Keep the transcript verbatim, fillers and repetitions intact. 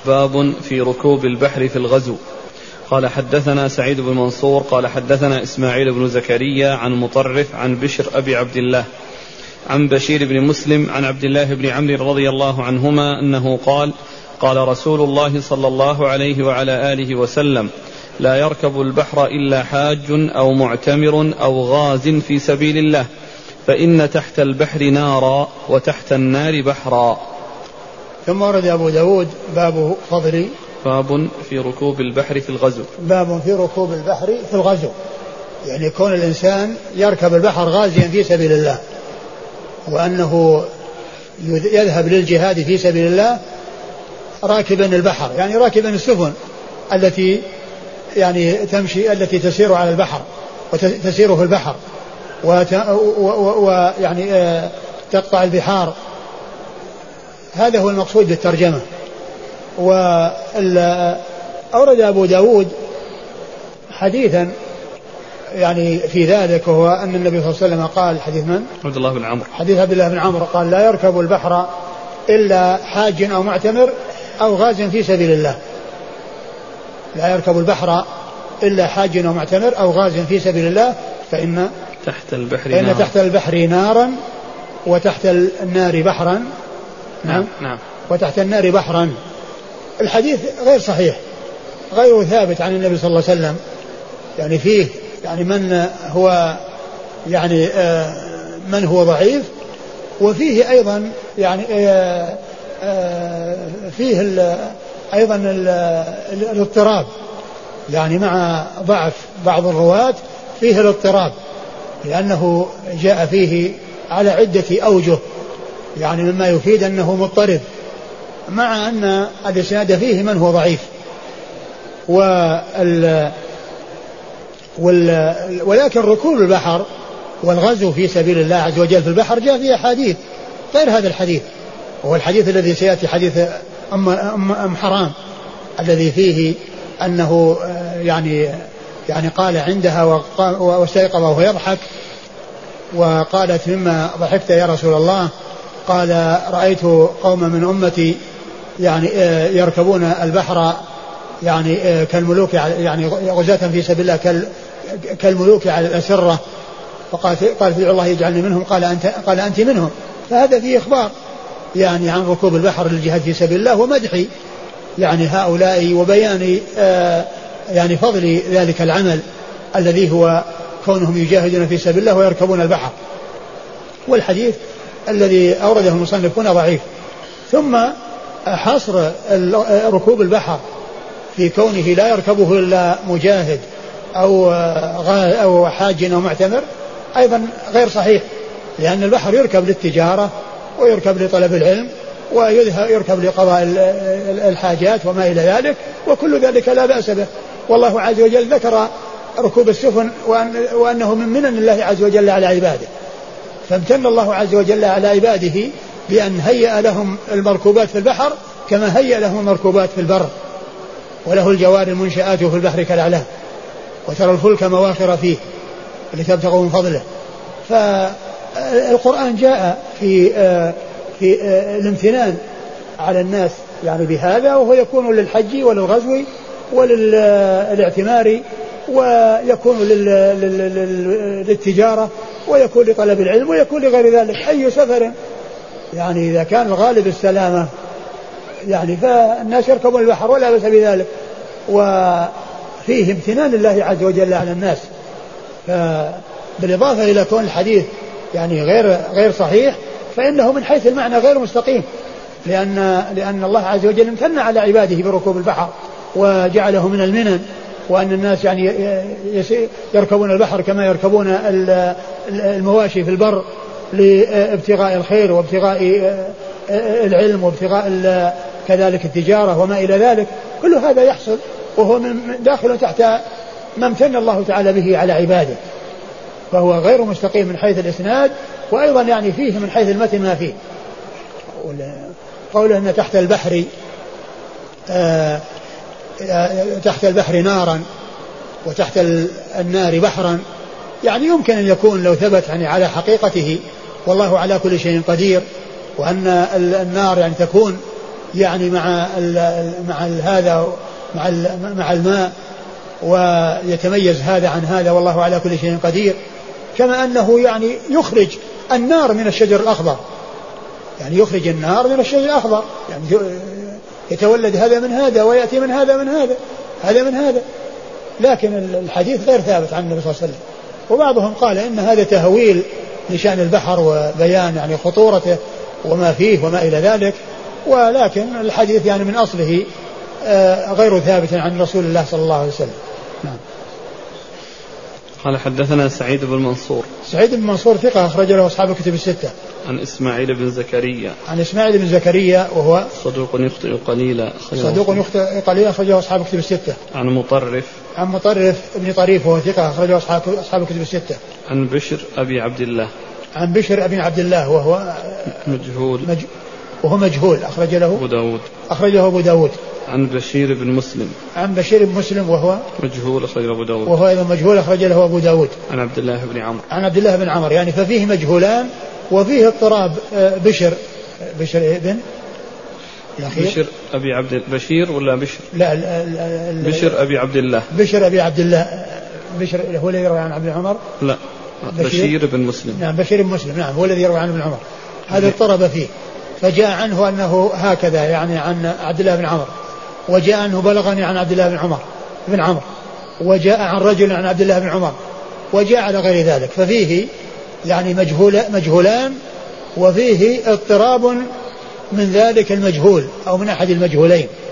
باب في ركوب البحر في الغزو. قال حدثنا سعيد بن منصور قال حدثنا إسماعيل بن زكريا عن مطرف عن بشر أبي عبد الله عن بشير بن مسلم عن عبد الله بن عمرو رضي الله عنهما أنه قال قال رسول الله صلى الله عليه وعلى آله وسلم لا يركب البحر إلا حاج أو معتمر أو غاز في سبيل الله فإن تحت البحر نارا وتحت النار بحرا. ثم ورد أبو داود باب فضل باب في ركوب البحر في الغزو. باب في ركوب البحر في الغزو، يعني كون الإنسان يركب البحر غازيا في سبيل الله، وأنه يذهب للجهاد في سبيل الله راكبا البحر، يعني راكبا السفن التي يعني تمشي التي تسير على البحر وتسير في البحر ويعني تقطع البحار. هذا هو المقصود بالترجمة. وأورد أبو داود حديثا يعني في ذلك، وهو أن النبي صلى الله عليه وسلم قال حديث من؟ عبد الله بن عمرو حديث عبد الله بن عمرو قال لا يركب البحر إلا حاج أو معتمر أو غاز في سبيل الله. لا يركب البحر إلا حاج أو معتمر أو غاز في سبيل الله فإن تحت البحر فإن نارا تحت البحر نارا وتحت النار بحرا. نعم نعم وتحت النار بحرا. الحديث غير صحيح، غير ثابت عن النبي صلى الله عليه وسلم، يعني فيه يعني من هو يعني آه من هو ضعيف، وفيه أيضا يعني آه آه فيه ال أيضا ال الاضطراب، يعني مع ضعف بعض الرواة فيه الاضطراب، لأنه جاء فيه على عدة أوجه، يعني مما يفيد أنه مضطرب، مع أن الإسناد فيه من هو ضعيف. وال وال ولكن ركوب البحر والغزو في سبيل الله عز وجل في البحر جاء فيه حديث غير هذا الحديث، وهو الحديث الذي سيأتي حديث أم, أم, أم حرام الذي فيه أنه يعني يعني قال عندها واستيقظ وهو يضحك، وقالت مما ضحكت يا رسول الله؟ قال رأيت قوما من أمتي يعني يركبون البحر يعني كالملوك يعني غزاة في سبيل الله كالملوك على الأسرة، فقال قال في الله يجعلني منهم، قال أنت قال أنت منهم. فهذا فيه إخبار يعني عن ركوب البحر للجهاد في سبيل الله ومدح يعني هؤلاء وبيان آه يعني فضل ذلك العمل الذي هو كونهم يجاهدون في سبيل الله ويركبون البحر. والحديث الذي أورده المصنف هنا ضعيف. ثم حصر ركوب البحر في كونه لا يركبه إلا مجاهد أو أو حاج أو معتمر أيضا غير صحيح، لأن البحر يركب للتجارة ويركب لطلب العلم ويركب لقضاء الحاجات وما إلى ذلك، وكل ذلك لا بأس به. والله عز وجل ذكر ركوب السفن وأنه من منن الله عز وجل على عباده، فامتن الله عز وجل على عباده بأن هيأ لهم المركوبات في البحر كما هيأ لهم المركوبات في البر، وله الجوار المنشآت في البحر كالأعلام وترى الفلك مواخر فيه لتبتغوا من فضله. فالقرآن جاء في في الامتنان على الناس يعني بهذا، وهو يكون للحج وللغزو وللاعتمار، ويكون للتجارة، ويكون لطلب العلم، ويكون لغير ذلك أي سفر. يعني إذا كان الغالب السلامة يعني فالناس يركبون البحر ولا بأس بذلك، وفيه امتنان الله عز وجل على الناس. بالإضافة إلى كون الحديث يعني غير غير صحيح، فإنه من حيث المعنى غير مستقيم، لأن لأن الله عز وجل امتن على عباده بركوب البحر وجعله من المنن، وأن الناس يعني يركبون البحر كما يركبون المواشي في البر لابتغاء الخير وابتغاء العلم وابتغاء كذلك التجارة وما إلى ذلك. كل هذا يحصل وهو من داخل تحت ما امتن الله تعالى به على عباده، فهو غير مستقيم من حيث الإسناد، وأيضا يعني فيه من حيث المتن ما فيه. قوله أن تحت البحر آه تحت البحر نارا وتحت النار بحرا، يعني يمكن أن يكون لو ثبت يعني على حقيقته والله على كل شيء قدير، وأن النار يعني تكون يعني مع ال مع ال هذا مع ال مع الماء، ويتميز هذا عن هذا، والله على كل شيء قدير. كما أنه يعني يخرج النار من الشجر الأخضر، يعني يخرج النار من الشجر الأخضر، يعني يتولد هذا من هذا ويأتي من هذا من هذا هذا من هذا. لكن الحديث غير ثابت عن النبي صلى الله عليه وسلم. وبعضهم قال إن هذا تهويل لشأن البحر وبيان يعني خطورته وما فيه وما إلى ذلك، ولكن الحديث يعني من أصله غير ثابت عن رسول الله صلى الله عليه وسلم. نعم. قال حدثنا سعيد بن منصور. سعيد بن منصور ثقة أخرج له أصحاب الكتب الستة. عن إسماعيل بن زكريا. عن إسماعيل بن زكريا وهو صدوق يخطئ قليلا. صدوق يخطئ قليلا أخرجه أصحاب الكتب الستة. عن مطرف. عن مطرف ابن طريف وهو ثقة أخرجه أصحاب أصحاب الكتب الستة. عن بشر أبي عبد الله. عن بشر أبي عبد الله وهو مجهول. مج... وهو مجهول أخرج له أبو داود. أخرجه أبو داود. عن بشير بن مسلم. عن بشير بن مسلم وهو مجهول أخرجه أبو داود. وهو أيضا مجهول أخرج له أبو داود. عن عبد الله بن عمرو. عن عبد الله بن عمرو، يعني ففيه مجهولان وفيه اضطراب. بشر بشر ابن الأخير بشر أبي عبد بشير ولا بشر؟ لا ال ال ال بشر أبي عبد الله. بشر أبي عبد الله. بشر هو الذي يروي عن عبد عمر. لا بشير, بشير بن مسلم. نعم بشير بن مسلم، نعم هو الذي يروي عن ابن عمر. هذا اضطرب فيه، فجاء عنه أنه هكذا يعني عن عبد الله بن عمر، وجاء أنه بلغني عن عبد الله بن عمر بن عمر، وجاء عن رجل عن عبد الله بن عمر، وجاء على غير ذلك. ففيه يعني مجهول مجهولان وفيه اضطراب من ذلك المجهول أو من أحد المجهولين.